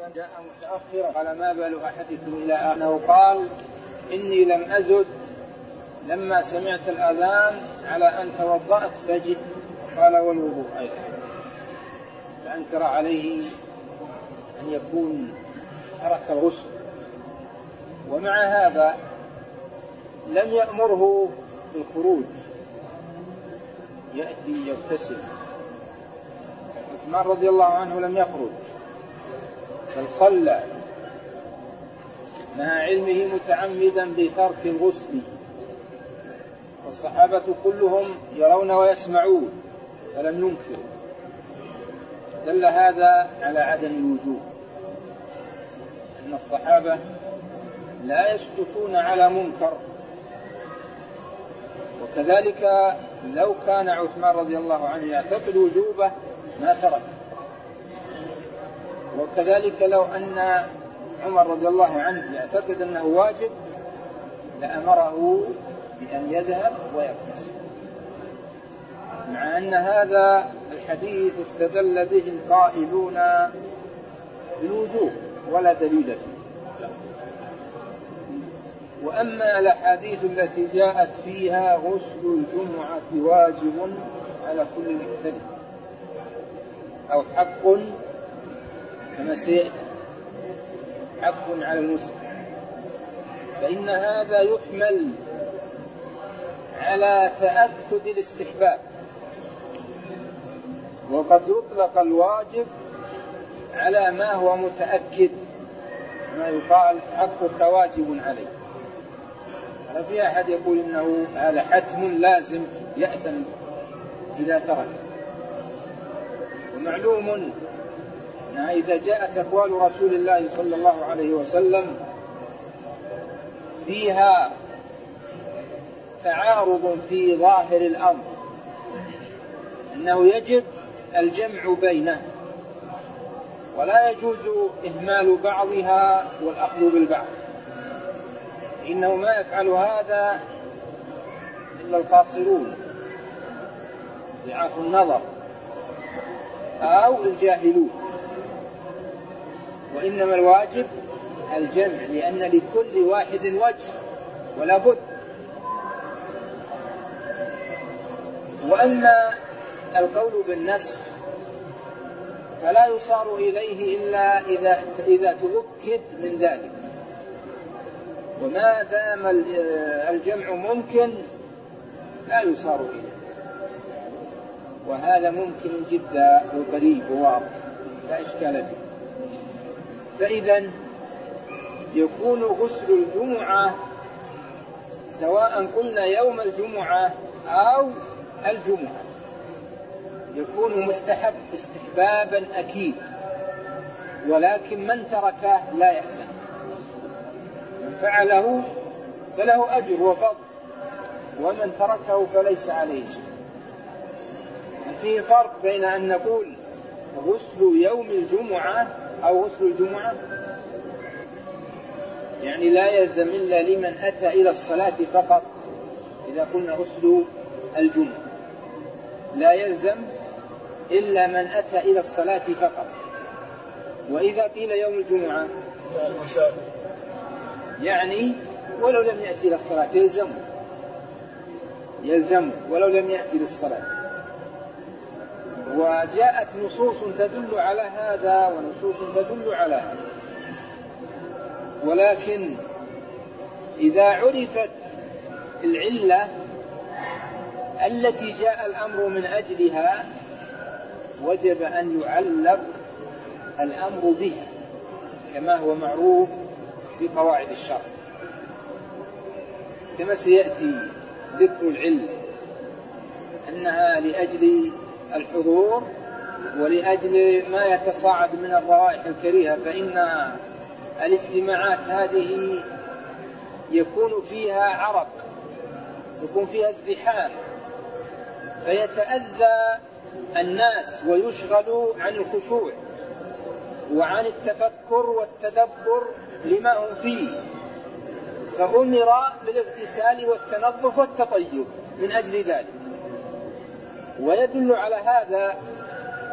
من جاء متأخرا قال ما بال أحدكم إلى أنه قال إني لم أزد لما سمعت الأذان على أن توضأت فجئت، قال والوضوء أيضا، فأنكر عليه أن يكون ترك الغسل. ومع هذا لم يأمره بالخروج يأتي يغتسل. عثمان رضي الله عنه لم يخرج بل صلى مع علمه متعمدا بترك الغسل، والصحابة كلهم يرون ويسمعون فلم ينكروا. دل هذا على عدم الوجوب، أن الصحابة لا يسكتون على منكر. وكذلك لو كان عثمان رضي الله عنه يعتقد وجوبه ما ترك، وكذلك لو أن عمر رضي الله عنه يعتقد أنه واجب لأمره بأن يذهب ويغتسل، مع أن هذا الحديث استدل به القائلون بالوجوب ولا دليل فيه. وأما الأحاديث التي جاءت فيها غسل الجمعة واجب على كل محتلم أو حق كما سيأتي، حق على المسلم، فإن هذا يحمل على تأكد الاستحباب، وقد يطلق الواجب على ما هو متأكد، ما يقال حقك واجب عليه. ففي أحد يقول إنه هذا حتم لازم يأتم إذا ترك. ومعلوم أن إذا جاءت أقوال رسول الله صلى الله عليه وسلم فيها تعارض في ظاهر الأمر أنه يجب الجمع بينه ولا يجوز إهمال بعضها والأخذ بالبعض، إنه ما يفعل هذا إلا القاصرون ضعاف النظر أو الجاهلون، وإنما الواجب الجمع، لأن لكل واحد وجه ولا بد. وأما القول بالنسخ فلا يصار إليه إلا إذا تؤكد من ذلك، وما دام الجمع ممكن لا يصار إليه، وهذا ممكن جدا وقريب وواضح لا إشكال فيه. فإذا يكون غسل الجمعة سواء قلنا يوم الجمعة أو الجمعة يكون مستحب استحبابا أكيد، ولكن من تركه لا يأثم، من فعله فله أجر وفضل، ومن تركه فليس عليه شيء. فيه فرق بين أن نقول غسل يوم الجمعة أو غسل الجمعة، يعني لا يلزم إلا لمن أتى إلى الصلاة فقط. إذا قلنا غسل الجمعة لا يلزم إلا من أتى إلى الصلاة فقط. وإذا قيل يوم الجمعة يعني ولو لم يأتي إلى الصلاة يلزم ولو لم يأتي للصلاة. وجاءت نصوص تدل على هذا ونصوص تدل على هذا، ولكن إذا عرفت العلة التي جاء الأمر من أجلها وجب أن يعلق الأمر بها كما هو معروف في قواعد الشرع، كما سيأتي ذكر العلة أنها لأجل الحضور ولأجل ما يتصاعد من الروائح الكريهة، فإن الاجتماعات هذه يكون فيها عرق، يكون فيها ازدحام، فيتأذى الناس ويشغلوا عن الخشوع وعن التفكر والتدبر لما هم فيه، فأمر بالاغتسال والتنظف والتطيب من أجل ذلك. ويدل على هذا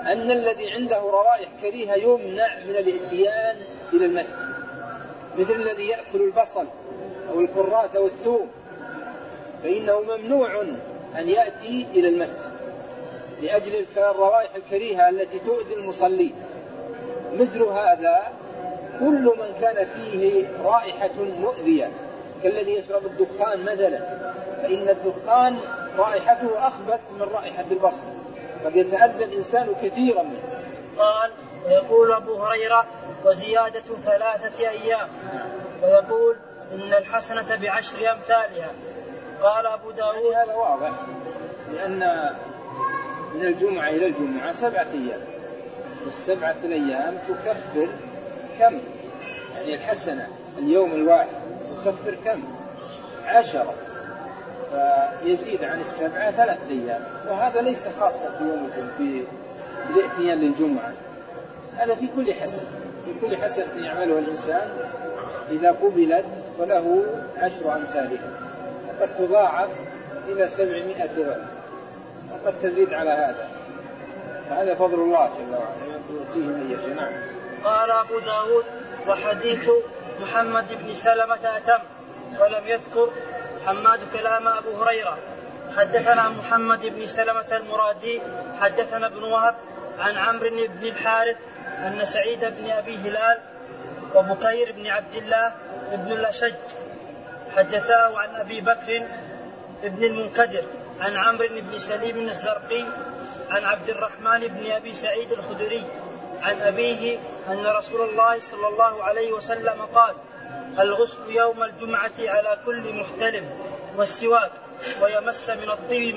أن الذي عنده روائح كريهة يمنع من الاتيان إلى المسجد، مثل الذي يأكل البصل أو الكرات أو الثوم، فإنه ممنوع أن يأتي إلى المسجد لأجل الروائح الكريهة التي تؤذي المصلين. مثل هذا كل من كان فيه رائحة مؤذية كالذي يشرب الدخان مثلا، فإن الدخان رائحته أخبث من رائحة البصل، قد يتأذى الإنسان كثيرا منه. قال: ويقول أبو هريرة: وزيادة 3 أيام. ويقول: إن الحسنة ب10 أمثالها. قال أبو داود: هذا واضح، لأن من الجمعة إلى الجمعة 7 أيام، والسبعة الأيام تكفر كم؟ يعني الحسنة اليوم الواحد تكفر كم؟ 10، فيزيد عن 7 3 أيام. وهذا ليس خاصة في يوم في الاتيان للجمعة، هذا في كل حسنة، في كل حسنة يعملها الإنسان إذا قبلت فله 10 أمثالها، وقد تضاعف إلى 700 ضعف، وقد تزيد على هذا، فهذا فضل الله جل وعلا يؤتيه من يشاء. نعم. قال أبو داود: وحديث محمد بن سلمة أتم، ولم يذكر حماد كلام أبو هريرة. حدثنا محمد بن سلمة المرادي حدثنا ابن وهب عن عمرو بن الحارث أن سعيد بن أبي هلال وبكير بن عبد الله بن الأشج حدثاه عن أبي بكر بن المنكدر عن عمرو بن سليم الزرقي عن عبد الرحمن بن أبي سعيد الخدري عن أبيه أن رسول الله صلى الله عليه وسلم قال: الغسل يوم الجمعة على كل محتلم، والسواك، ويمس من الطيب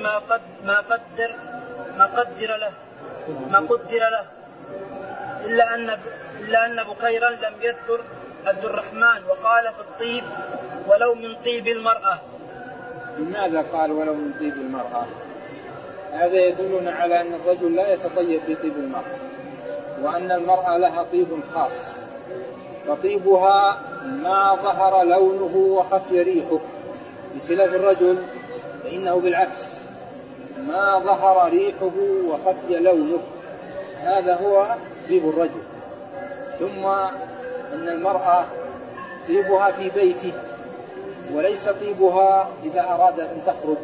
ما قدر له إلا أن بكيرا لم يذكر عبد الرحمن، وقال في الطيب: ولو من طيب المرأة. لماذا قال ولو من طيب المرأة؟ هذا يدلنا على أن الرجل لا يتطيب بطيب المرأة، وأن المرأة لها طيب خاص، فطيبها ما ظهر لونه وخفي ريحه، بخلاف الرجل فإنه بالعكس، ما ظهر ريحه وخفي لونه، هذا هو طيب الرجل. ثم أن المرأة طيبها في بيته، وليس طيبها إذا أراد أن تخرج،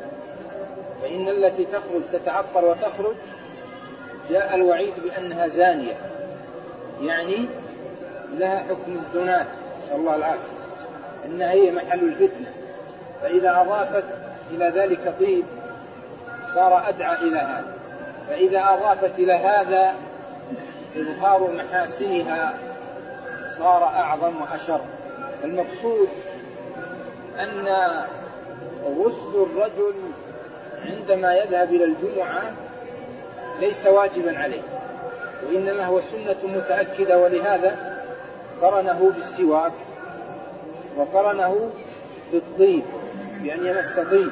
فإن التي تخرج تتعطر وتخرج جاء الوعيد بأنها زانية، يعني لها حكم الزنات، نسأل الله العافية، إنها هي محل الفتنة، فإذا أضافت إلى ذلك طيب صار أدعى إلى هذا، فإذا أضافت إلى هذا إظهار محاسنها صار أعظم وأشر. المقصود أن غسل الرجل عندما يذهب إلى الجمعة ليس واجبا عليه، وإنما هو سنة متأكدة، ولهذا قرنه بالسواك وقرنه بالطيب بأن يمس طيب،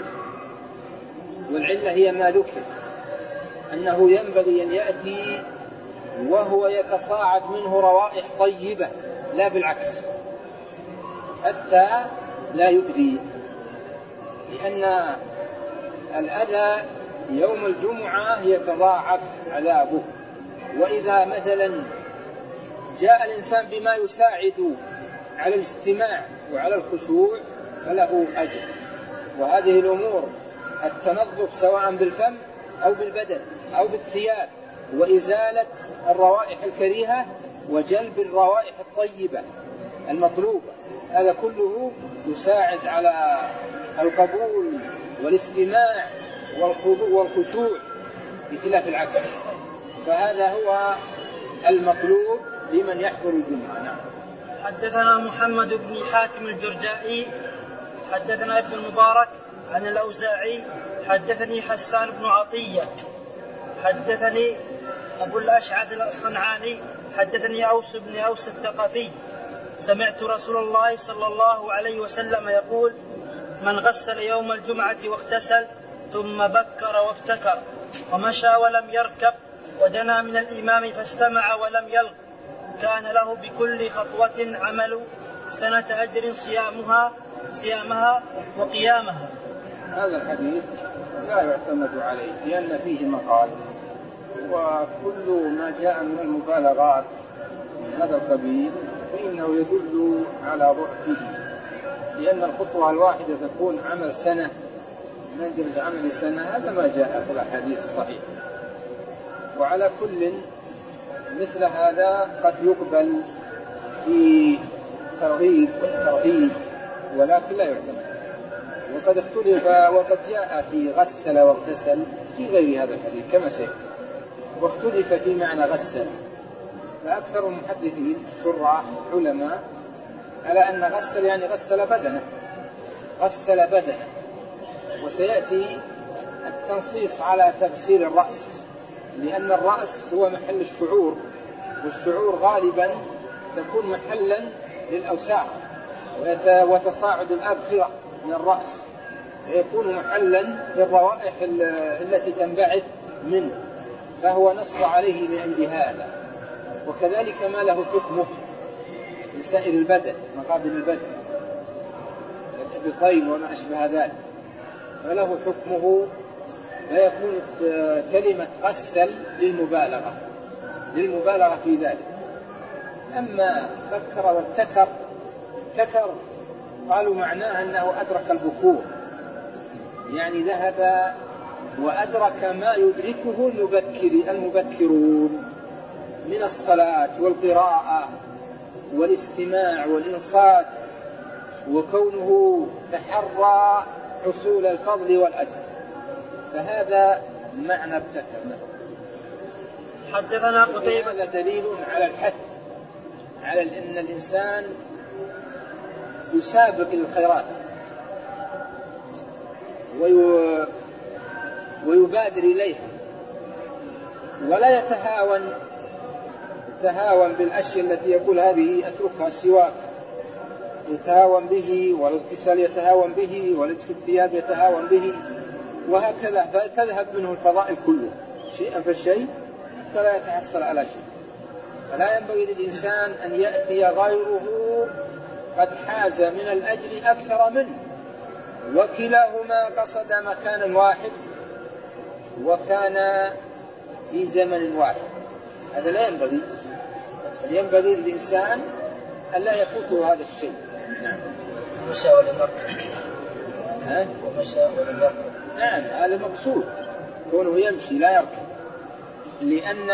والعلة هي ما ذكر أنه ينبغي أن يأتي وهو يتصاعد منه روائح طيبة، لا بالعكس، حتى لا يؤذي، لأن الأذى يوم الجمعة يتضاعف عذابه. وإذا مثلا جاء الإنسان بما يساعد على الاستماع وعلى الخشوع فله أجر. وهذه الأمور التنظف سواء بالفم أو بالبدن أو بالثياب، وإزالة الروائح الكريهة وجلب الروائح الطيبة المطلوبة، هذا كله يساعد على القبول والاستماع والخضوع والخشوع بخلاف العكس، فهذا هو المطلوب لمن يحضر الجمعة. نعم. حدثنا محمد بن حاتم الجرجائي حدثنا ابن المبارك عن الأوزاعي حدثني حسان بن عطية حدثني أبو الأشعث الأصفهاني حدثني أوس بن أوس الثقفي سمعت رسول الله صلى الله عليه وسلم يقول: من غسل يوم الجمعة واغتسل ثم بكر وابتكر ومشى ولم يركب ودنا من الإمام فاستمع ولم يلغ كان له بكل خطوة عمل سنة أجر صيامها وقيامها. هذا الحديث لا يعتمد عليه لأن فيه مقال، وكل ما جاء من المبالغات من هذا القبيل فإنه يدل على ضعفه، لأن الخطوة الواحدة تكون عمل سنة منزلة عمل سنة، هذا ما جاء في الأحاديث الصحيحة. وعلى كل مثل هذا قد يقبل في ترغيب والترهيب ولكن لا يعتمد. وقد اختلف وقد جاء في غسل واغتسل في غير هذا الحديث كما سيأتي، واختلف في معنى غسل، فأكثر المحدثين شراح علماء على أن غسل يعني غسل بدنه، غسل بدنه. وسيأتي التنصيص على تغسيل الرأس، لأن الرأس هو محل الشعور، والشعور غالبا تكون محلا للأوساخ وتصاعد الأبخرة من الرأس، ويكون محلا للروائح التي تنبعث منه، فهو نص عليه من أجل هذا. وكذلك ما له حكمه لسائر البدن، مقابل البدن الإبطين وما أشبه ذلك، فله حكمه، فيكون كلمة غسل للمبالغة في ذلك. أما فكر وابتكر، قالوا معناه أنه أدرك البكور، يعني ذهب وأدرك ما يدركه المبكرون من الصلاة والقراءة والاستماع والإنصات، وكونه تحرى حصول الفضل والأجر، فهذا معنى ابتكر. حدثنا قتيبة. هذا دليل على الحث على أن الإنسان يسابق الخيرات ويبادر إليها، ولا يتهاون بالأشياء التي يقول هذه أتركها، السواك يتهاون به، والاغتسال يتهاون به، ولبس الثياب يتهاون به، وهكذا، فتذهب منه الفضائل كله شيئا فالشيء فلا يتحصل على شيء. فلا ينبغي للإنسان أن يأتي غيره قد حاز من الأجر أكثر منه، وكلاهما قصد مكانا واحد وكان في زمن واحد، هذا لا ينبغي. ينبغي للإنسان أن لا يفوته هذا الشيء. نعم. ومشى ولم يركب. نعم، هذا مقصود، كونه يمشي لا يركب، لأن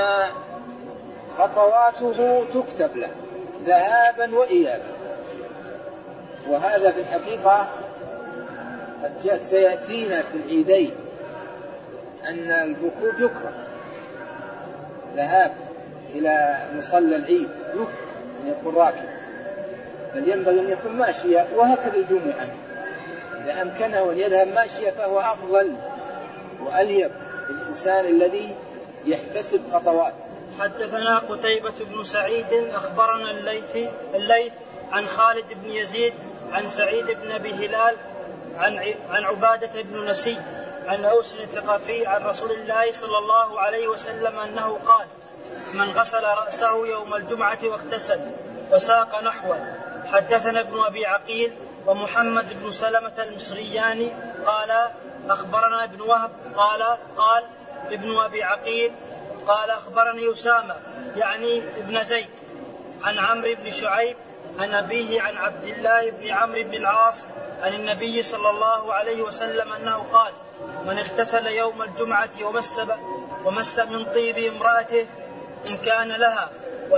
خطواته تكتب له ذهابا وإيابا. وهذا في الحقيقة قد سيأتينا في العيدين أن الركوب يكره، ذهاب إلى مصلى العيد يكره أن يكون راكب، بل ينبغي أن يكون ماشيا. وهكذا الجمعة إذا أمكنه أن يذهب ماشيا فهو أفضل وأليق الإنسان الذي يحتسب خطوات. حدثنا قتيبة بن سعيد أخبرنا الليث عن خالد بن يزيد عن سعيد بن أبي هلال عن عبادة بن نسي عن أوس الثقفي عن رسول الله صلى الله عليه وسلم أنه قال: من غسل رأسه يوم الجمعة واغتسل، وساق نحوه. حدثنا ابن أبي عقيل ومحمد بن سلمة المصريان قال أخبرنا ابن وهب قال ابن أبي عقيل قال أخبرني أسامة يعني ابن زيد عن عمرو بن شعيب عن أبيه عن عبد الله بن عمرو بن العاص عن النبي صلى الله عليه وسلم أنه قال: من اغتسل يوم الجمعة ومس من طيب امرأته إن كان لها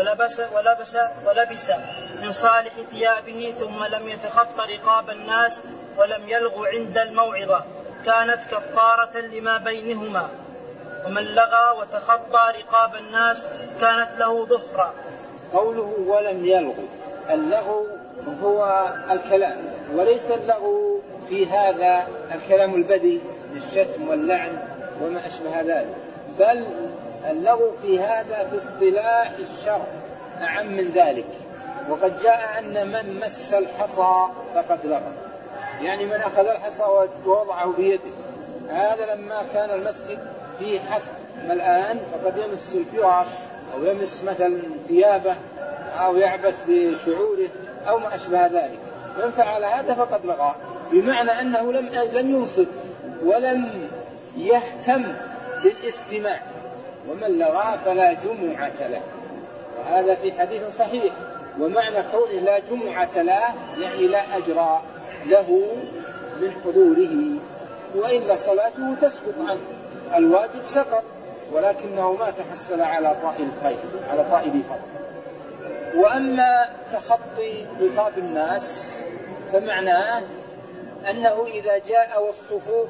ولبس من صالح ثيابه ثم لم يتخط رقاب الناس ولم يلغ عند الموعظة كانت كفارة لما بينهما، ومن لغى وتخطى رقاب الناس كانت له ظفرا. قوله ولم يلغو، اللغو هو الكلام، وليس اللغو في هذا الكلام البذيء للشتم واللعن وما أشبه ذلك، بل اللغو في هذا في اصطلاح الشرع أعم من ذلك. وقد جاء أن من مس الحصى فقد لغى، يعني من أخذ الحصى ووضعه بيده، هذا لما كان المسجد فيه حصى. ما الآن فقد يمس الفراش أو يمس مثلا ثيابه أو يعبث بشعوره أو ما أشبه ذلك، من فعل هذا فقد لغى، بمعنى أنه لم ينصت ولم يهتم بالاستماع، ومن لغى فلا جمعة له، وهذا في حديث صحيح. ومعنى قوله لا جمعة له يعني لا أجر له من حضوره، وإلا صلاته تسقط عنه، الواجب سقط ولكنه ما تحصل على طائل الخير، على طائل فضل. وأما تخطي رقاب الناس فمعناه أنه إذا جاء والصفوف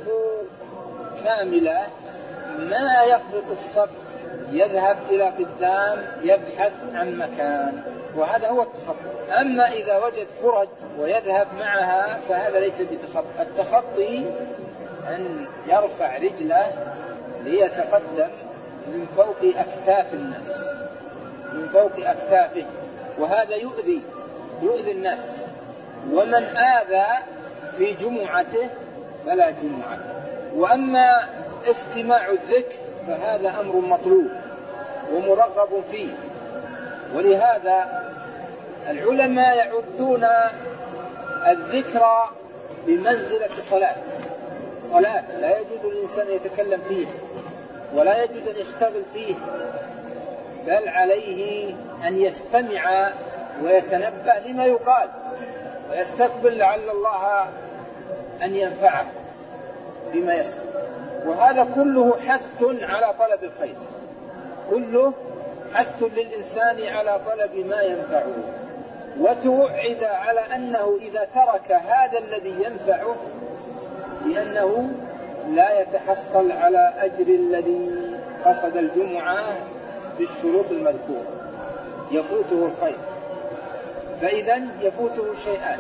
كاملة ما يفرط الصف يذهب إلى قدام يبحث عن مكان، وهذا هو التخطي. أما إذا وجد فرج ويذهب معها فهذا ليس بتخطي. التخطي أن يرفع رجله ليتقدم من فوق أكتاف الناس، من فوق أكتافه، وهذا يؤذي الناس. ومن آذى في جمعته فلا جمعة. وأما استماع الذكر فهذا أمر مطلوب ومرغب فيه، ولهذا العلماء يعدون الذكر بمنزلة صلاة لا يجوز الإنسان يتكلم فيه ولا يجوز أن يشتغل فيه، بل عليه أن يستمع ويتنبه لما يقال ويستقبل لعل الله أن ينفعه بما يسمع. وهذا كله حث على طلب الخير، كله حث للإنسان على طلب ما ينفعه، وتوعد على أنه إذا ترك هذا الذي ينفعه لأنه لا يتحصل على أجر الذي قصد الجمعة بالشروط المذكورة، يفوته الخير. فإذا يفوته شيئان: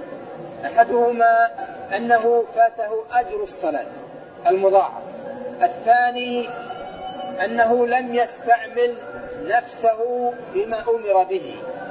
أحدهما أنه فاته أجر الصلاة المضاعف، الثاني أنه لم يستعمل نفسه بما أمر به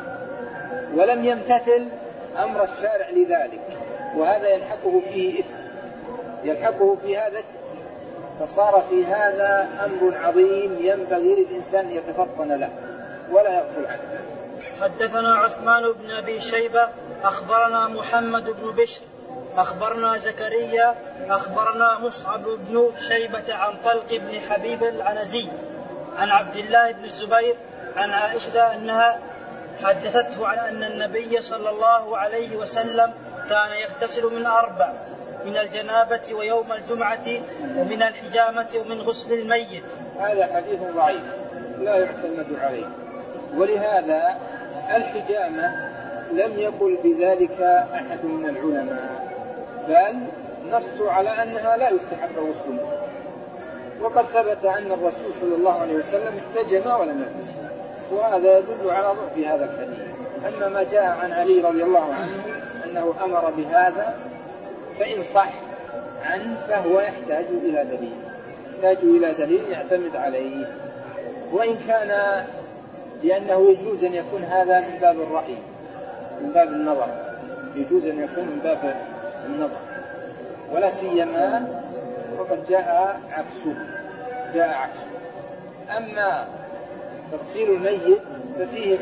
ولم يمتثل أمر الشارع لذلك، وهذا يلحقه فيه إثم، يلحقه في هذا، فصار في هذا أمر عظيم ينبغي للإنسان يتفطن له ولا يغفل عنه. حدثنا عثمان بن أبي شيبة أخبرنا محمد بن بشر أخبرنا زكريا أخبرنا مصعب بن شيبة عن طلق بن حبيب العنزي عن عبد الله بن الزبير عن عائشة أنها حدثته عن أن النبي صلى الله عليه وسلم كان يغتسل من 4: من الجنابة ويوم الجمعة ومن الحجامة ومن غسل الميت. هذا حديث ضعيف لا يعتمد عليه، ولهذا الحجامة لم يقل بذلك أحد من العلماء، بل نص على أنها لا يستحب غسلها، وقد ثبت أن الرسول صلى الله عليه وسلم احتجم ولم يغتسل، وهذا يدل على ضعف هذا الحديث. أما ما جاء عن علي رضي الله عنه أنه أمر بهذا فإن صح عنه فهو يحتاج إلى دليل يعتمد عليه، وإن كان لأنه يجوز أن يكون هذا من باب الرأي، من باب النظر، يجوز أن يكون من باب النظر، ولا سيما وقد جاء عكسه. أما تغسيل الميت ففيه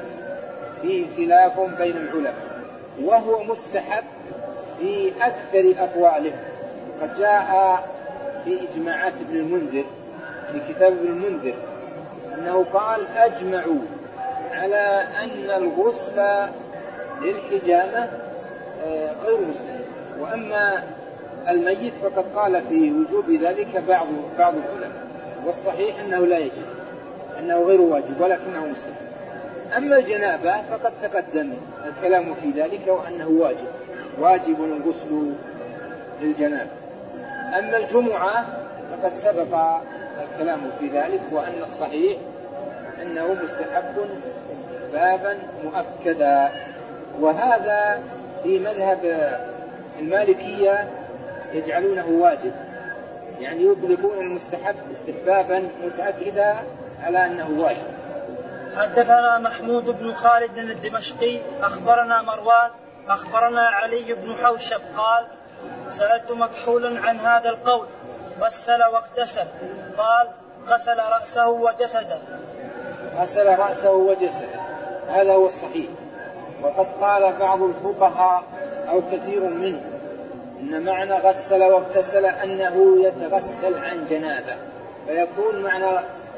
خلاف بين العلماء، وهو مستحب في أكثر أقواله. قد جاء في إجماعات ابن المنذر في كتاب ابن المنذر أنه قال أجمعوا على أن الغسل للحجامة غير مستحب، وأما الميت فقد قال في وجوب ذلك بعض العلماء، والصحيح أنه لا يجب، أنه غير واجب ولكنه مستحب. أما الجنابة فقد تقدم الكلام في ذلك وأنه واجب الغسل للجنابة. أما الجمعة فقد سبق الكلام في ذلك، وأن الصحيح أنه مستحب بابا مؤكدا. وهذا في مذهب المالكية يجعلونه واجب، يعني يطلقون المستحب استحبابا متأكدا على أنه واجب. حدثنا محمود بن خالد الدمشقي أخبرنا مروان أخبرنا علي بن حوشب قال سألت مكحولا عن هذا القول: غسل واغتسل؟ قال: غسل رأسه وجسده. غسل رأسه وجسده، هذا هو الصحيح. وقد قال بعض الفقهاء أو كثير منهم إن معنى غسل واغتسل أنه يتغسل عن جنابه، فيكون معنى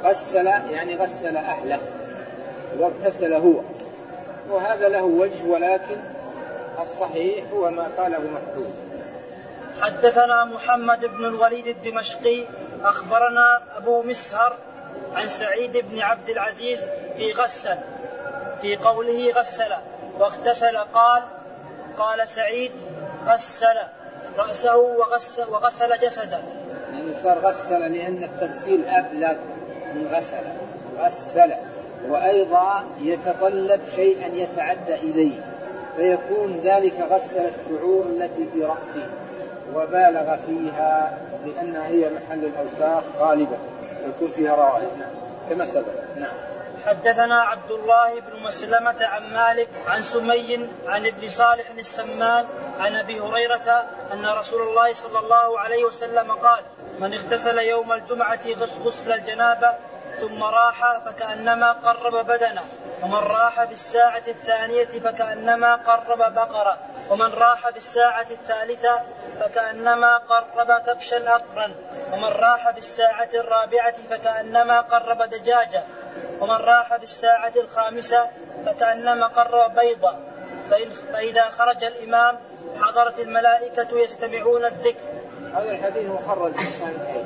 غسل يعني غسل أهله واغتسل هو، وهذا له وجه، ولكن الصحيح هو ما قاله محفوظ. حدثنا محمد بن الوليد الدمشقي أخبرنا أبو مسهر عن سعيد بن عبد العزيز في غسل، في قوله غسل واغتسل قال سعيد غسل رأسه وغسل جسده، يعني صار غسل لأن التغسيل أبلغ من غسل، وأيضا يتطلب شيئا يتعدى إليه، فيكون ذلك غسل الشعور التي في رأسه وبالغ فيها لأنها هي محل الأوساخ غالبا يكون فيها روائح كما سبق. نعم. حدثنا عبد الله بن مسلمة عن مالك عن سمي عن ابن صالح السمان عن أبي هريرة أن رسول الله صلى الله عليه وسلم قال: من اغتسل يوم الجمعة غسل الجنابة ثم راح فكأنما قرب بدنه، ومن راح بالساعة الثانية فكأنما قرب بقرة، ومن راح بالساعة الثالثة فكأنما قرب كبشا أقرا، ومن راح بالساعة الرابعة فكأنما قرب دجاجة، ومن راح بالساعة الخامسة فكأنما قرب بيضة. فإذا خرج الإمام حضرت الملائكة يستمعون الذكر. هذا الحديث مخرج في الصحيحين.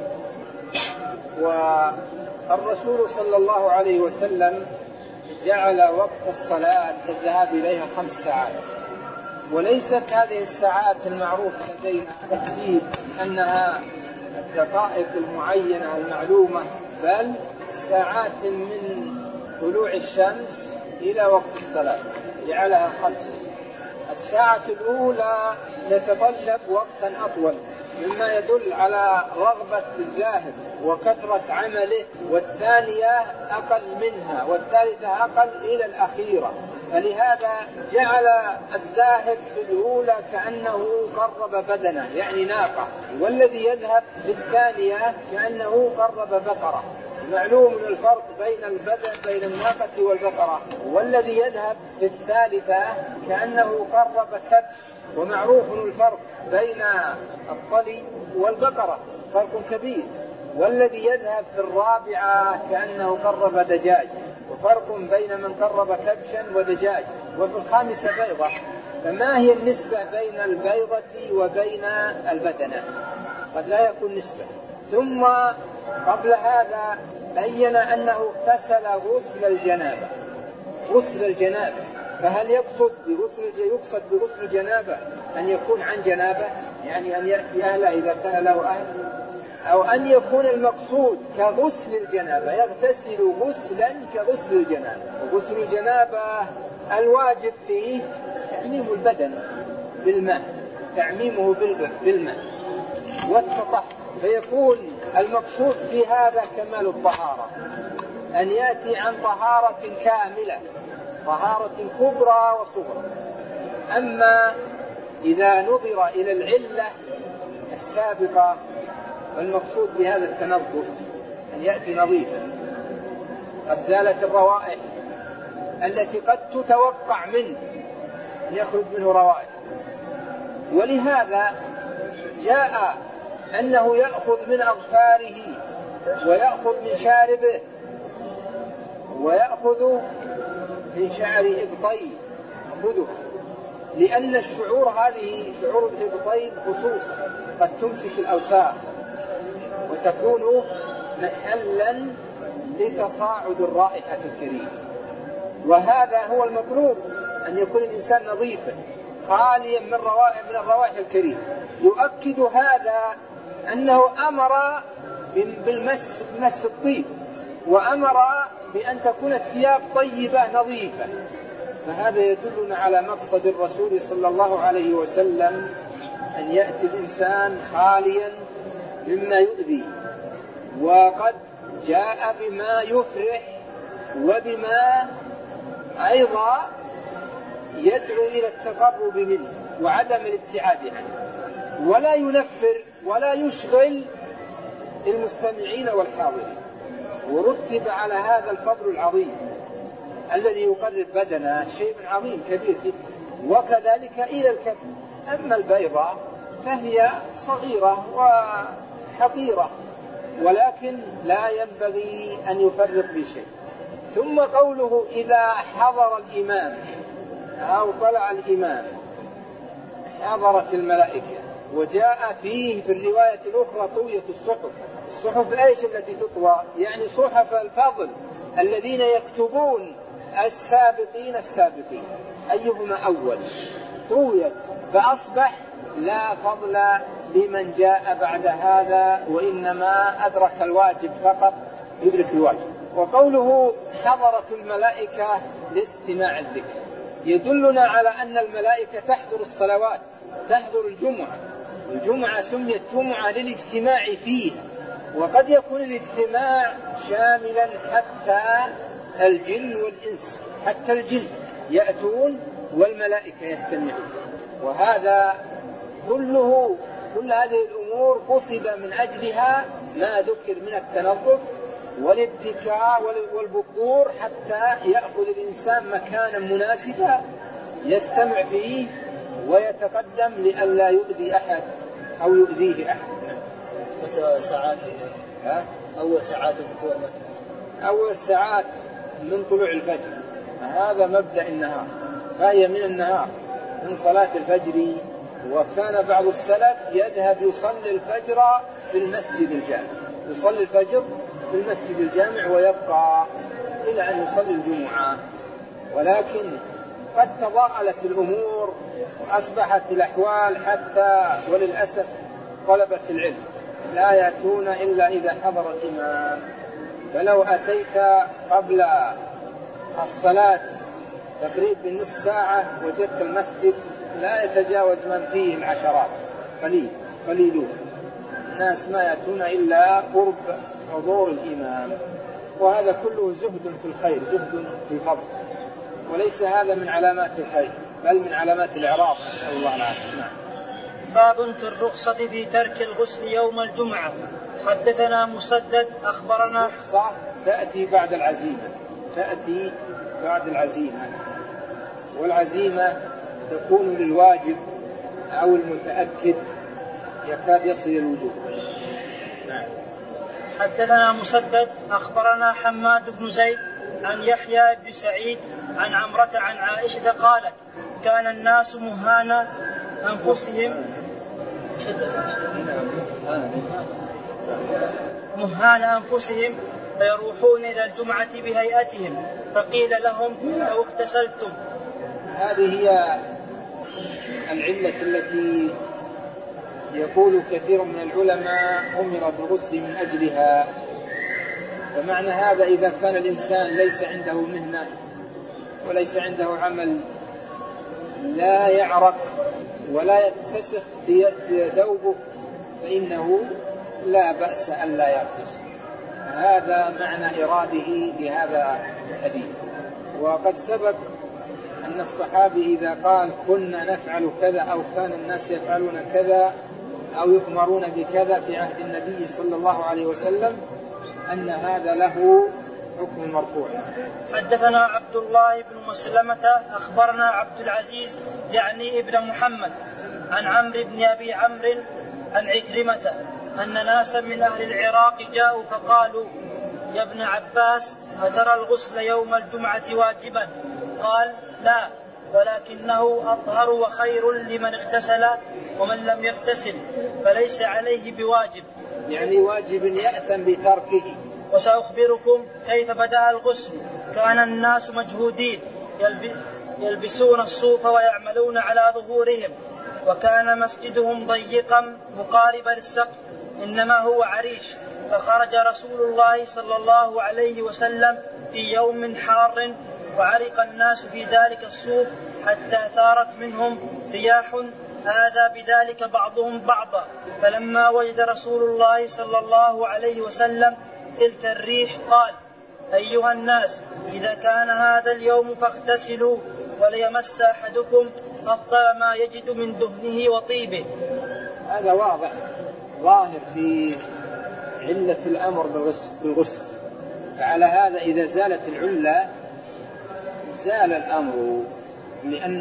والرسول صلى الله عليه وسلم جعل وقت الصلاة الذهاب إليها 5 ساعات، وليست هذه الساعات المعروفة لدينا تحديد أنها الدقائق المعينة المعلومة، بل ساعات من طلوع الشمس إلى وقت الصلاة جعلها 5. الساعة الأولى تتطلب وقتا أطول مما يدل على رغبة الذاهب وكثرة عمله، والثانية أقل منها، والثالثة أقل إلى الأخيرة، فلهذا جعل الذاهب في الأولى كأنه قرب بدنه يعني ناقة، والذي يذهب في الثانية كأنه قرب بقرة. معلوم الفرق بين الناقة والبقرة، والذي يذهب في الثالثة كأنه قرب كبش، ومعروف الفرق بين الطلي والبقرة فرق كبير، والذي يذهب في الرابعة كأنه قرب دجاج، وفرق بين من قرب كبشا ودجاج، وفي الخامسة بيضة. فما هي النسبة بين البيضة وبين البدنة؟ قد لا يكون نسبة. ثم قبل هذا بين أنه اغتسل غسل الجنابة، فهل يقصد بغسل الجنابة أن يكون عن جنابة، يعني أن يأتي أهله إذا كان له أهل، أو أن يكون المقصود كغسل الجنابة يغتسل غسلا كغسل الجنابة؟ وغسل الجنابة الواجب فيه تعميم البدن بالماء، تعميمه بالماء والتطهر، فيكون المقصود في هذا كمال الطهارة، أن يأتي عن طهارة كاملة، طهارة كبرى وصغرى. أما إذا نظر إلى العلة السابقة فالمقصود بهذا التنظف أن يأتي نظيفا، قد زالت الروائح التي قد تتوقع منه أن يخرج منه روائح. ولهذا جاء أنه يأخذ من أظفاره ويأخذ من شاربه ويأخذ من شعر إبطيه خذه، لأن الشعور هذه شعور الإبطين خصوصا قد تمسك الأوساخ وتكون محلا لتصاعد الرائحة الكريمة، وهذا هو المطلوب، أن يكون الإنسان نظيفا خاليا من الروائح الكريمة. يؤكد هذا أنه أمر بمس الطيب، وأمر بأن تكون الثياب طيبة نظيفة، فهذا يدلنا على مقصد الرسول صلى الله عليه وسلم أن يأتي الإنسان خاليا مما يؤذي، وقد جاء بما يفرح وبما أيضا يدعو إلى التقرب منه وعدم الابتعاد عنه، ولا ينفر ولا يشغل المستمعين والحاضرين. ورتب على هذا الفضل العظيم الذي يقرب بدنه شيء عظيم كبير جدا، وكذلك إلى الكف. أما البيضة فهي صغيرة وحقيرة ولكن لا ينبغي أن يفرط بشيء. ثم قوله إذا حضر الإمام أو طلع الإمام حضرت الملائكة، وجاء فيه في الرواية الأخرى طوية الصحف. الصحف إيش التي تطوى؟ يعني صحف الفضل الذين يكتبون السابقين أيهما أول طويت، فأصبح لا فضل لمن جاء بعد هذا، وإنما أدرك الواجب فقط يدرك الواجب. وقوله حضرت الملائكة لاستماع الذكر يدلنا على أن الملائكة تحضر الصلوات، تحضر الجمعة سميت جمعة للاجتماع فيه، وقد يكون الاجتماع شاملا حتى الجن والإنس، حتى الجن يأتون والملائكة يستمعون. وهذا كل هذه الأمور قصد من أجلها ما ذكر من التنظف والابتكار والبكور، حتى يأخذ الإنسان مكانا مناسبا يستمع فيه ويتقدم لئلا يؤذي أحد أو يؤذيه أحد. أول ساعات الفطور أول ساعات من طلوع الفجر، هذا مبدأ النهار، فهي من النهار من صلاة الفجر. وكان بعض السلف يذهب يصلي الفجر في المسجد الجامع، يصلي الفجر في المسجد الجامع ويبقى إلى أن يصلي الجمعة. ولكن قد تضاءلت الأمور وأصبحت الأحوال حتى وللأسف طلبة العلم لا يأتون إلا إذا حضر الإمام. فلو أتيت قبل الصلاة تقريبا بنصف ساعة وجدت المسجد لا يتجاوز من فيه العشرات، قليلون، الناس ما يأتون إلا قرب حضور الإمام. وهذا كله زهد في الخير، زهد في الفضل، وليس هذا من علامات الخير بل من علامات الإعراض، نسأل الله العافية. نعم. باب في الرخصة في ترك الغسل يوم الجمعة. حدثنا مسدد أخبرنا. الرخصة تأتي بعد العزيمة، والعزيمة تكون للواجب أو المتأكد يكاد يصل الوجوب. نعم. حدثنا مسدد أخبرنا حماد بن زيد عن يحيى بن سعيد عن عمرة عن عائشة قالت كان الناس مهان أنفسهم فيروحون إلى الجمعة بهيئتهم، فقيل لهم لو اغتسلتم. هذه هي العلة التي يقول كثير من العلماء أمر بالغسل من أجلها. فمعنى هذا إذا كان الإنسان ليس عنده مهنة وليس عنده عمل، لا يعرق ولا يتسخ ثوبه، فإنه لا بأس أن لا يغتسل. هذا معنى إراده لهذا الحديث. وقد سبق أن الصحابي إذا قال كنا نفعل كذا أو كان الناس يفعلون كذا أو يؤمرون بكذا في عهد النبي صلى الله عليه وسلم، أن هذا له حكم مرفوع. حدثنا عبد الله بن مسلمة أخبرنا عبد العزيز يعني ابن محمد عن عمرو بن أبي عمرو عن عكرمة أن ناسا من أهل العراق جاءوا فقالوا يا ابن عباس أترى الغسل يوم الجمعة واجبا؟ قال لا، ولكنه أطهر وخير لمن اغتسل، ومن لم يغتسل فليس عليه بواجب، يعني واجب يأثم بتركه. وسأخبركم كيف بدأ الغسل. كان الناس مجهودين يلبسون الصوف ويعملون على ظهورهم، وكان مسجدهم ضيقا مقارب للسقف إنما هو عريش. فخرج رسول الله صلى الله عليه وسلم في يوم حار وعرق الناس في ذلك الصوف حتى ثارت منهم رياح آذى بذلك بعضهم بعضا. فلما وجد رسول الله صلى الله عليه وسلم تلك الريح قال أيها الناس إذا كان هذا اليوم فاغتسلوا وليمس أحدكم أفضل ما يجد من دهنه وطيبه. هذا واضح ظاهر في علة الأمر بالغسل. فعلى هذا إذا زالت العلة زال الأمر، لأن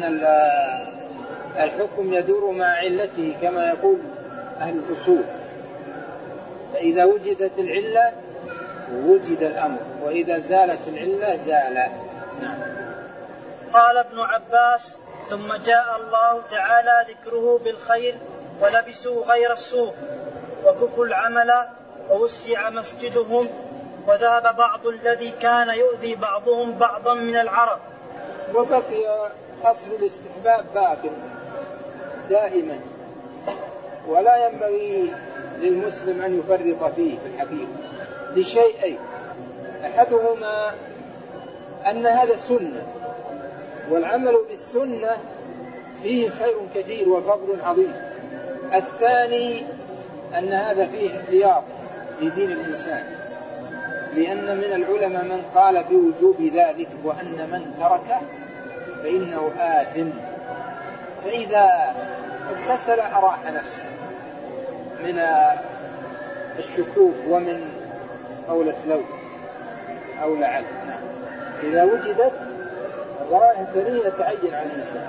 الحكم يدور مع علته كما يقول أهل الأصول. فإذا وجدت العلة وجد الأمر، وإذا زالت العلة زال. نعم. قال ابن عباس: ثم جاء الله تعالى ذكره بالخير ولبسوا غير السوء وكفوا العمل ووسع مسجدهم وذهب بعض الذي كان يؤذي بعضهم بعضا من العرب. وبقي أصل الاستحباب باق دائما، ولا ينبغي للمسلم أن يفرط فيه في الحقيقة لشيئين: أحدهما أن هذا سنة، والعمل بالسنة فيه خير كثير وفضل عظيم. الثاني أن هذا فيه احتياط لدين الإنسان، لأن من العلماء من قال بوجوب ذلك، وأن من تركه فإنه آثم. فإذا اغتسل أراح نفسه من الشكوك ومن قولة لو أو لعل. إذا وجدت الظواهر الثانية يتعين على الإنسان.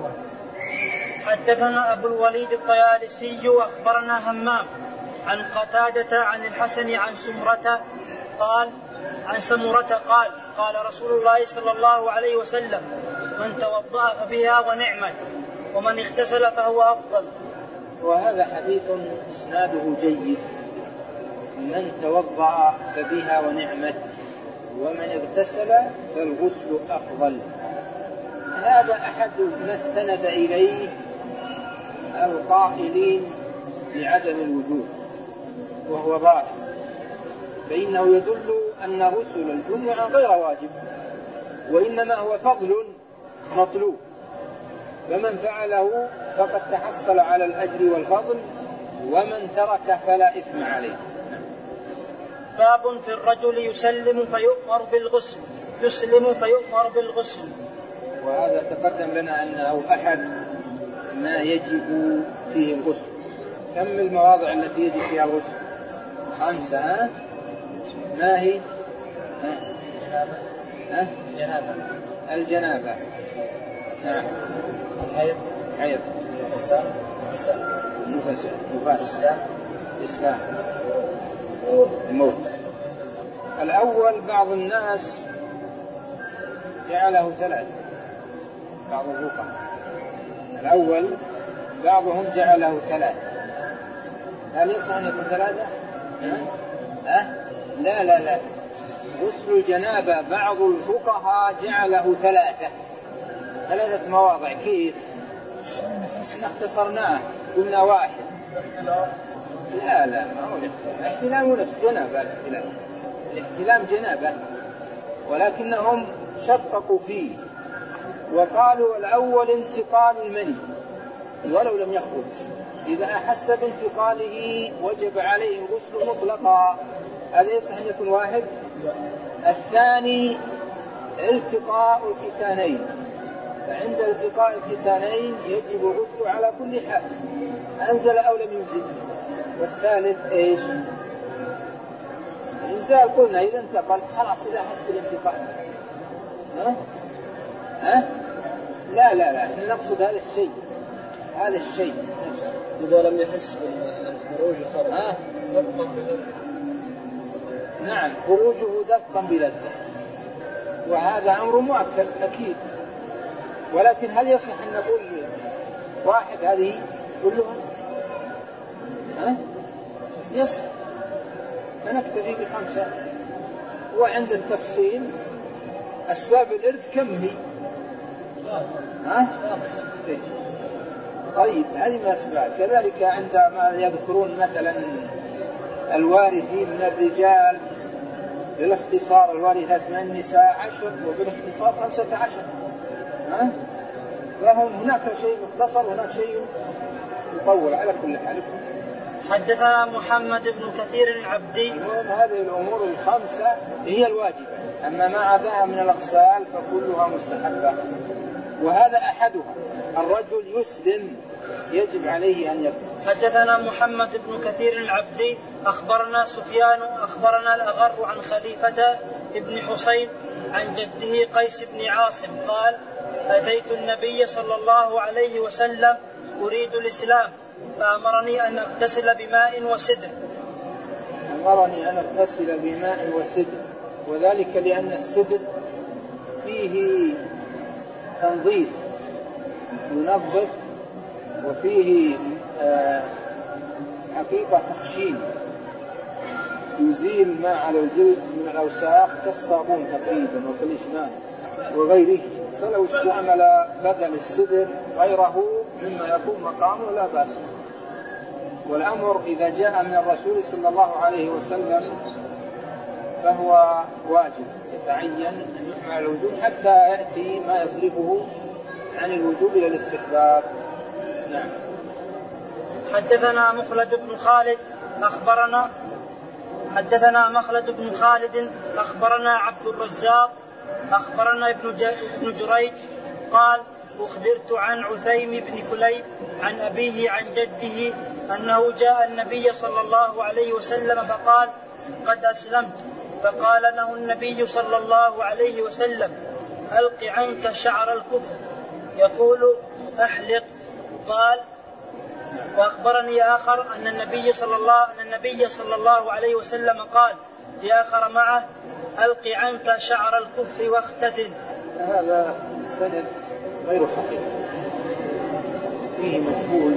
حدثنا أبو الوليد الطيالسي أخبرنا همام عن قتادة عن الحسن عن سمرة قال: قال رسول الله صلى الله عليه وسلم: من توضأ فبها ونعمت، ومن اغتسل فهو أفضل. وهذا حديث إسناده جيد: من توضأ فبها ونعمت، ومن اغتسل فالغسل أفضل. هذا أحد ما استند إليه القائلين بعدم الوجوب، وهو ظاهر، فإنه يدل أن غسل الجمعة غير واجب، وإنما هو فضل مطلوب، فمن فعله فقد تحصل على الأجر والفضل، ومن ترك فلا إثم عليه. باب في الرجل يسلم فيؤمر بالغسل. وهذا تقدم لنا أنه أحد ما يجب فيه الغسل. كم المواضع التي يجب فيها الغسل؟ 5. ما هي؟ الجنابة، نعم، الحيض، النفاس، الإسلام، الموت. الأول بعض الناس جعله 3، بعض الفقهاء الأول بعضهم جعله 3. هل يصح أن يكون 3؟ لا، غسل الجنابة بعض الفقهاء جعله 3 مواضع. كيف؟ اختصرناه قلنا 1. لا ما هو الاحتلام نفس جنابة، الاحتلام جنابة، ولكنهم شققوا فيه وقالوا الأول انتقال المني ولو لم يخرج، إذا أحس بانتقاله وجب عليه الغسل مطلقا. هذا يصح أن يكون 1. الثاني التقاء الختانين، فعند التقاء الختانين يجب الغسل على كل حال، أنزل أو لم ينزل. والثالث إيش؟ الإنزال. قلنا إذا انتقل خلاص، إذا حس بالانتقال. لا احنا نقصد هذا الشيء نفسه. إذا لم يحس بالخروج خرج. نعم، خروجه دفقا بلذة، وهذا أمر مؤكد أكيد. ولكن هل يصح أن نقول 1 هذه كلها؟ يصح، فنكتفي ب5. وعند التفصيل أسباب الإرث كم هي؟ طيب، هذه من الأسباب. كذلك عندما يذكرون مثلا الوارثين من الرجال بالاختصار، الوارثات من النساء 10 وبالاختصار 15. فهم هناك شيء مختصر وهناك شيء يطول على كل حال. حدثنا محمد بن كثير العبدي. هذه الأمور 5 هي الواجبة، أما ما عداها من الأغسال فكلها مستحبة، وهذا أحدها. الرجل يسلم يجب عليه أن يكون. حدثنا محمد بن كثير العبدي أخبرنا سفيان أخبرنا الأغر عن خليفة ابن حسين عن جده قيس بن عاصم قال: أتيت النبي صلى الله عليه وسلم أريد الإسلام، فأمرني أن أغتسل بماء وسدر، أمرني أن أغتسل بماء وسدر، وذلك لأن السدر فيه تنظيف ينظف، وفيه حقيقة تخشين يزيل ما على الجلد من الأوساخ كالصابون تقريبا وكالإشنان وغيره، فلو استعمل بدل السدر غيره مما يكون مقامه لا بأس. والأمر إذا جاء من الرسول صلى الله عليه وسلم فهو واجب يتعين أن يعمل الوجوب حتى يأتي ما يصرفه عن الوجوب إلى الاستحباب. نعم. حدثنا مخلد بن خالد أخبرنا عبد الرزاق أخبرنا ابن جريج قال أخبرت عن عثيم بن كليب عن أبيه عن جده أنه جاء النبي صلى الله عليه وسلم فقال قد أسلمت، فقال له النبي صلى الله عليه وسلم ألق عنك شعر الكفر، يقول أحلق. قال وأخبرني آخر أن النبي صلى الله عليه وسلم قال لآخر معه ألق عنك شعر الكفر واختتن. هذا السند غير صحيح، فيه مجهول،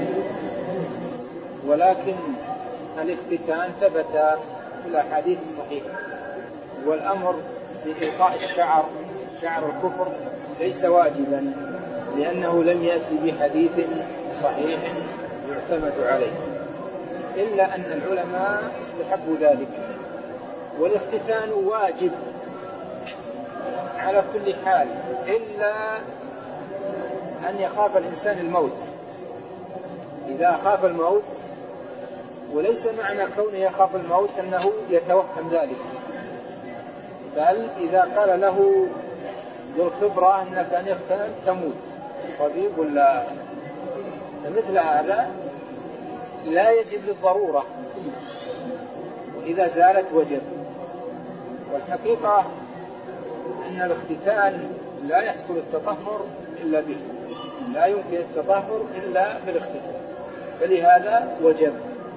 ولكن الاختتان ثبت في الأحاديث الصحيحة. والأمر بإلقاء شعر الكفر ليس واجبا، لأنه لم يأتي بحديث صحيح يعتمد عليه، إلا أن العلماء استحبوا ذلك. والاختتان واجب على كل حال، إلا أن يخاف الإنسان الموت. إذا خاف الموت، وليس معنى كونه يخاف الموت أنه يتوهم ذلك، بل إذا قال له ذو الخبرة أنك أن يختتن تموت طبيب ولا مثل هذا لا يجب للضرورة، وإذا زالت وجب. والحقيقة أن الاختتان لا يحصل التطهر إلا به، لا يمكن التطهر إلا بالاختتان، فلهذا وجب.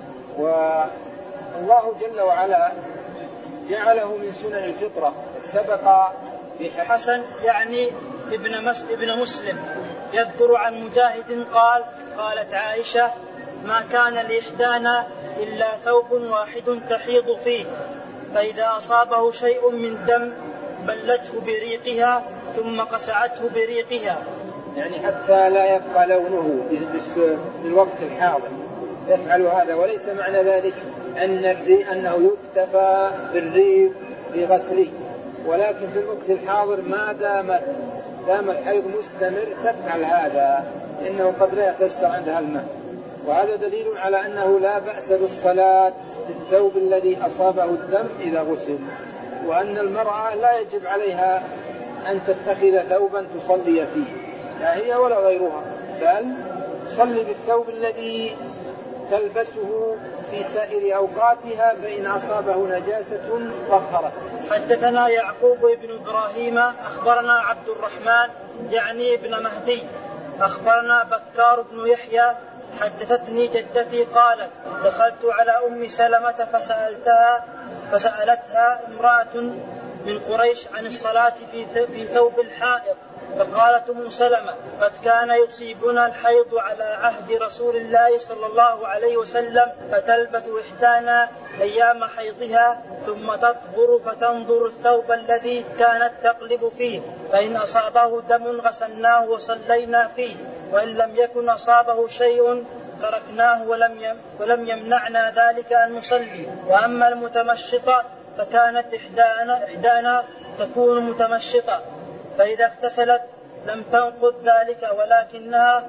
والله جل وعلا جعله من سنن الفطرة. سبق في حسن يعني ابن مسلم يذكر عن مجاهد قالت عائشة ما كان لإحدانا إلا ثوب واحد تحيض فيه، فإذا أصابه شيء من دم بلته بريقها ثم قسعته بريقها، يعني حتى لا يبقى لونه في الوقت الحاضر يفعل هذا. وليس معنى ذلك أنه يكتفى بالريق بغسله، ولكن في الوقت الحاضر ما دام الحيض مستمر تفعل هذا، إنه قد لا يتسع عندها الماء. وهذا دليل على أنه لا بأس بالصلاة بالثوب الذي أصابه الدم إذا غسل، وأن المرأة لا يجب عليها أن تتخذ ثوبا تصلي فيه، لا هي ولا غيرها، بل تصلي بالثوب الذي تلبسه في سائر أوقاتها، فإن أصابه نجاسة طهرت. حدثنا يعقوب بن إبراهيم أخبرنا عبد الرحمن يعني ابن مهدي أخبرنا بكار بن يحيى حدثتني جدتي قالت دخلت على أم سلمة فسألتها امرأة من قريش عن الصلاة في ثوب الحائض، فقالت أم سلمة قد كان يصيبنا الحيض على عهد رسول الله صلى الله عليه وسلم، فتلبث إحدانا أيام حيضها ثم تطهر فتنظر الثوب الذي كانت تقلب فيه، فإن أصابه دم غسلناه وصلينا فيه، وإن لم يكن أصابه شيء تركناه ولم يمنعنا ذلك أن نصلي. وأما المتمشطة فكانت إحدانا تكون متمشطة، فإذا اغتسلت لم تنقض ذلك، ولكنها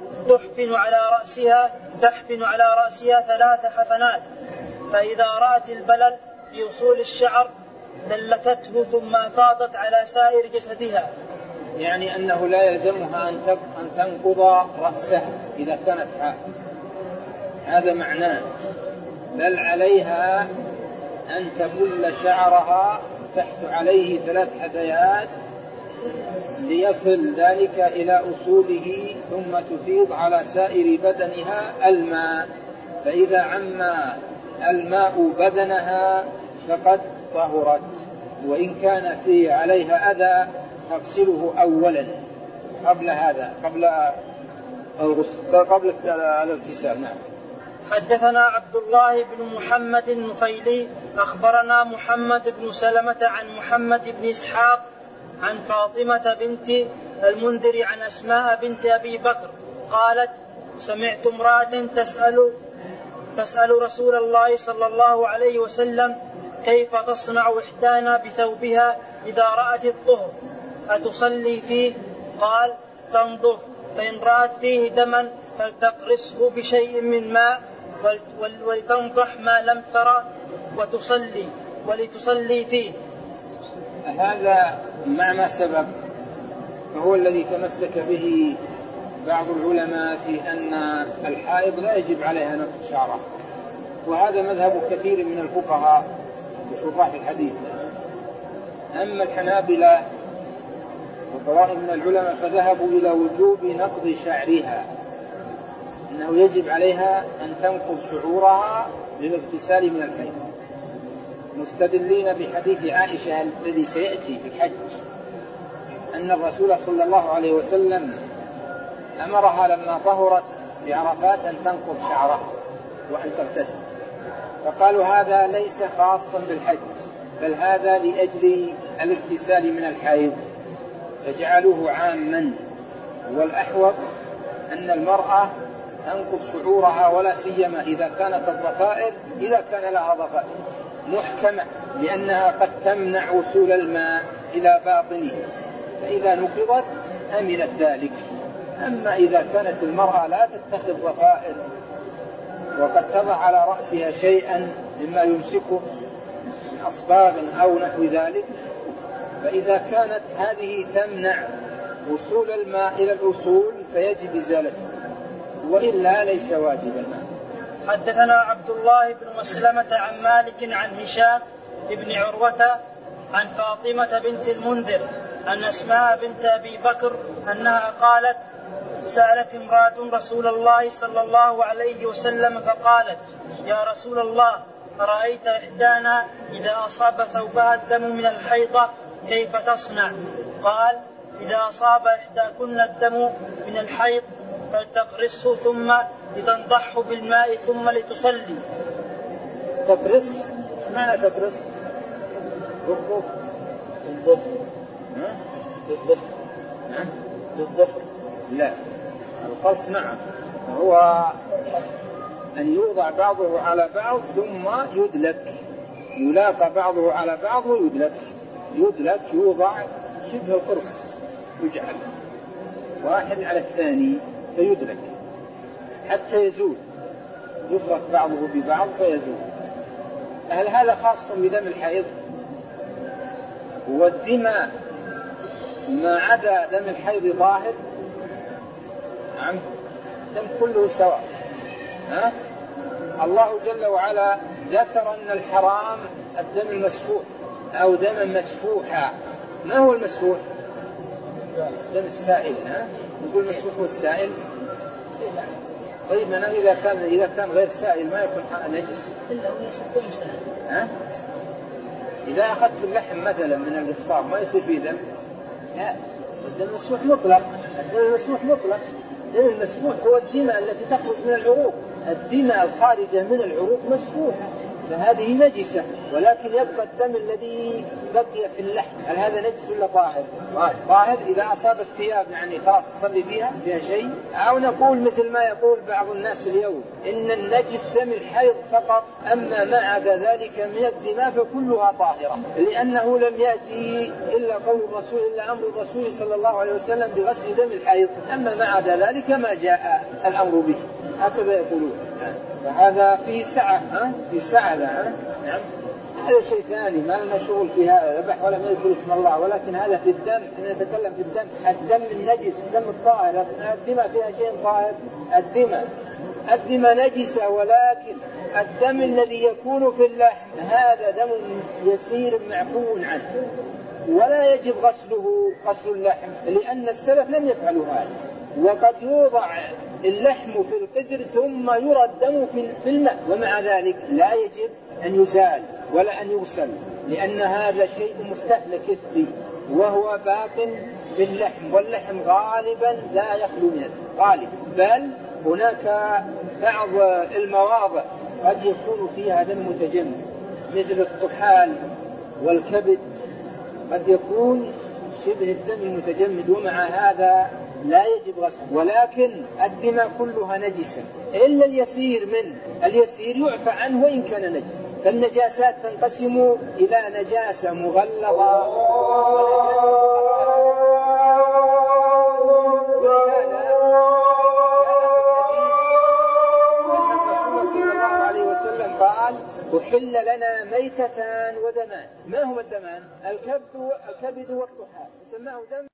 تحفن على رأسها 3 حفنات، فإذا رأت البلل في أصول الشعر دلكته ثم أفاضت على سائر جسدها. يعني أنه لا يلزمها أن تنقض رأسها إذا كانت حائض، هذا معناه، بل عليها أن تبل شعرها تحت عليه 3 حثيات ليصل ذلك إلى أصوله، ثم تفيض على سائر بدنها الماء، فإذا عم الماء بدنها فقد طهرت، وإن كان فيه عليها أذى تغسله أولا قبل هذا، قبل الاغتسال. نعم. حدثنا عبد الله بن محمد النفيلي أخبرنا محمد بن سلمة عن محمد بن إسحاق عن فاطمة بنت المنذر عن أسماء بنت أبي بكر قالت: سمعت امرأة تسأل رسول الله صلى الله عليه وسلم: كيف تصنع إحدانا بثوبها إذا رأت الطهر؟ أتصلي فيه؟ قال: تنظر، فإن رأت فيه دما فلتقرصه بشيء من ماء ولتنضح ما لم ترى ولتصلي فيه. هذا مع ما سبق فهو الذي تمسك به بعض العلماء في أن الحائض لا يجب عليها نقص شعرها، وهذا مذهب كثير من الفقهاء وشراح الحديث. أما الحنابلة وطوائف من العلماء فذهبوا إلى وجوب نقض شعرها، أنه يجب عليها أن تنقض شعورها للاغتسال من الحيض، مستدلين بحديث عائشة الذي سيأتي في الحج أن الرسول صلى الله عليه وسلم أمرها لما طهرت بعرفات أن تنقض شعرها وأن تغتسل، فقالوا هذا ليس خاصا بالحج بل هذا لأجل الاغتسال من الحيض، فجعلوه عاما. والأحوط أن المرأة تنقض شعورها ولا سيما إذا كانت الضفائر إذا كان لها ضفائر محكمة، لأنها قد تمنع وصول الماء إلى باطنه، فإذا نقضت أمنت ذلك. أما إذا كانت المرأة لا تتخذ ضفائر وقد تضع على رأسها شيئا مما يمسكه من أصباغ أو نحو ذلك، فإذا كانت هذه تمنع وصول الماء إلى الأصول فيجب إزالته، وإلا ليس واجبا. حدثنا عبد الله بن مسلمة عن مالك عن هشام بن عروة عن فاطمة بنت المنذر أن أسماء بنت أبي بكر أنها قالت: سألت امرأة رسول الله صلى الله عليه وسلم فقالت: يا رسول الله، أرأيت إحدانا إذا أصاب ثوبها الدم من الحيضة كيف تصنع؟ قال: إذا أصاب إحداكن الدم من الحيض فلتقرصه ثم لتنضحه بالماء ثم لتصلي. تقرص؟ معنى تقرص؟ بالضبط. لا، القرص نعم هو أن يوضع بعضه على بعض ثم يدلك، يلاقى بعضه على بعض ويدلك، يوضع شبه القرص، يجعل واحد على الثاني فيدلك حتى يزول، يفرق بعضه ببعض فيزول. هل هذا خاص بدم الحيض؟ والدماء ما عدا دم الحيض ظاهر؟ نعم، دم كله سواء. الله جل وعلا ذكر أن الحرام الدم المسفوح أو دم مسفوحا. ما هو المسفوح؟ دم السائل. نقول مسفوح هو السائل. طيب أنا إذا كان غير سائل ما يكون نجس إلا هو يصير سائل. إذا أخذت اللحم مثلا من القصاب ما يصير فيه دم؟ لا، الدم المسفوح مطلق. الدم المسفوح هو الدماء التي تخرج من العروق، الدماء الخارجة من العروق مسفوحة، فهذه نجسة، ولكن يبقى الدم الذي بقي في اللحم. هل هذا نجس ولا طاهر؟ طاهر. إذا أصاب الثياب يعني خلاص تصلي فيها شيء. أو نقول مثل ما يقول بعض الناس اليوم إن النجس دم الحيض فقط، أما ما عدا ذلك من الدماء فكلها طاهرة، لأنه لم يأتي إلا أمر الرسول صلى الله عليه وسلم بغسل دم الحيض، أما ما عدا ذلك ما جاء الأمر به، هكذا يقولون. فهذا في سعة نعم. هذا شيء ثاني ما لنا شغل في هذا، ذبح ولا ما يذكر اسم الله، ولكن هذا في الدم. نتكلم في الدم النجس، الدم الطاهر. الدماء فيها شيء طاهر؟ الدماء نجسة، ولكن الدم الذي يكون في اللحم هذا دم يسير معفو عنه، ولا يجب غسل اللحم، لأن السلف لم يفعلوا هذا. وقد يوضع اللحم في القدر ثم يرى الدم في الماء، ومع ذلك لا يجب أن يزال ولا أن يغسل، لأن هذا شيء مستهلك فيه وهو باق باللحم، واللحم غالبا لا يخلو منه غالبا، بل هناك بعض المواضع قد يكون فيها دم متجمد مثل الطحال والكبد، قد يكون شبه الدم المتجمد، ومع هذا لا يجب غسله. ولكن الدماء كلها نجسة إلا اليسير منه، اليسير يعفى عنه وإن كان نجس. فالنجاسات تنقسم إلى نجاسة مغلظة ونجاسة ولهذا وسلم قال أحل لنا ميتتان ودمان. ما هما الدمان؟ الكبد والطحال، سماه دم.